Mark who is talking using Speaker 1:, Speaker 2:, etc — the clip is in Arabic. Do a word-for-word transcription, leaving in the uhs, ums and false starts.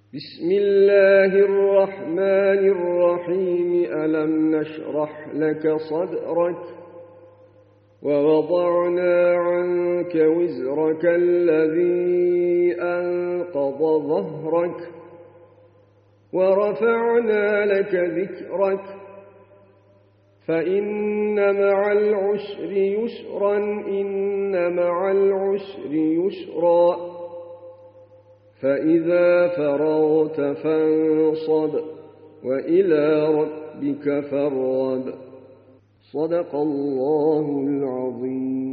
Speaker 1: بسم الله الرحمن الرحيم ألم نشرح لك صدرك ووضعنا عنك وزرك الذي أنقض ظهرك ورفعنا لك ذكرك فإن مع العسر يسرا إن مع العسر يسرا فإذا فرغت فانصب وإلى ربك فارغب صدق الله العظيم.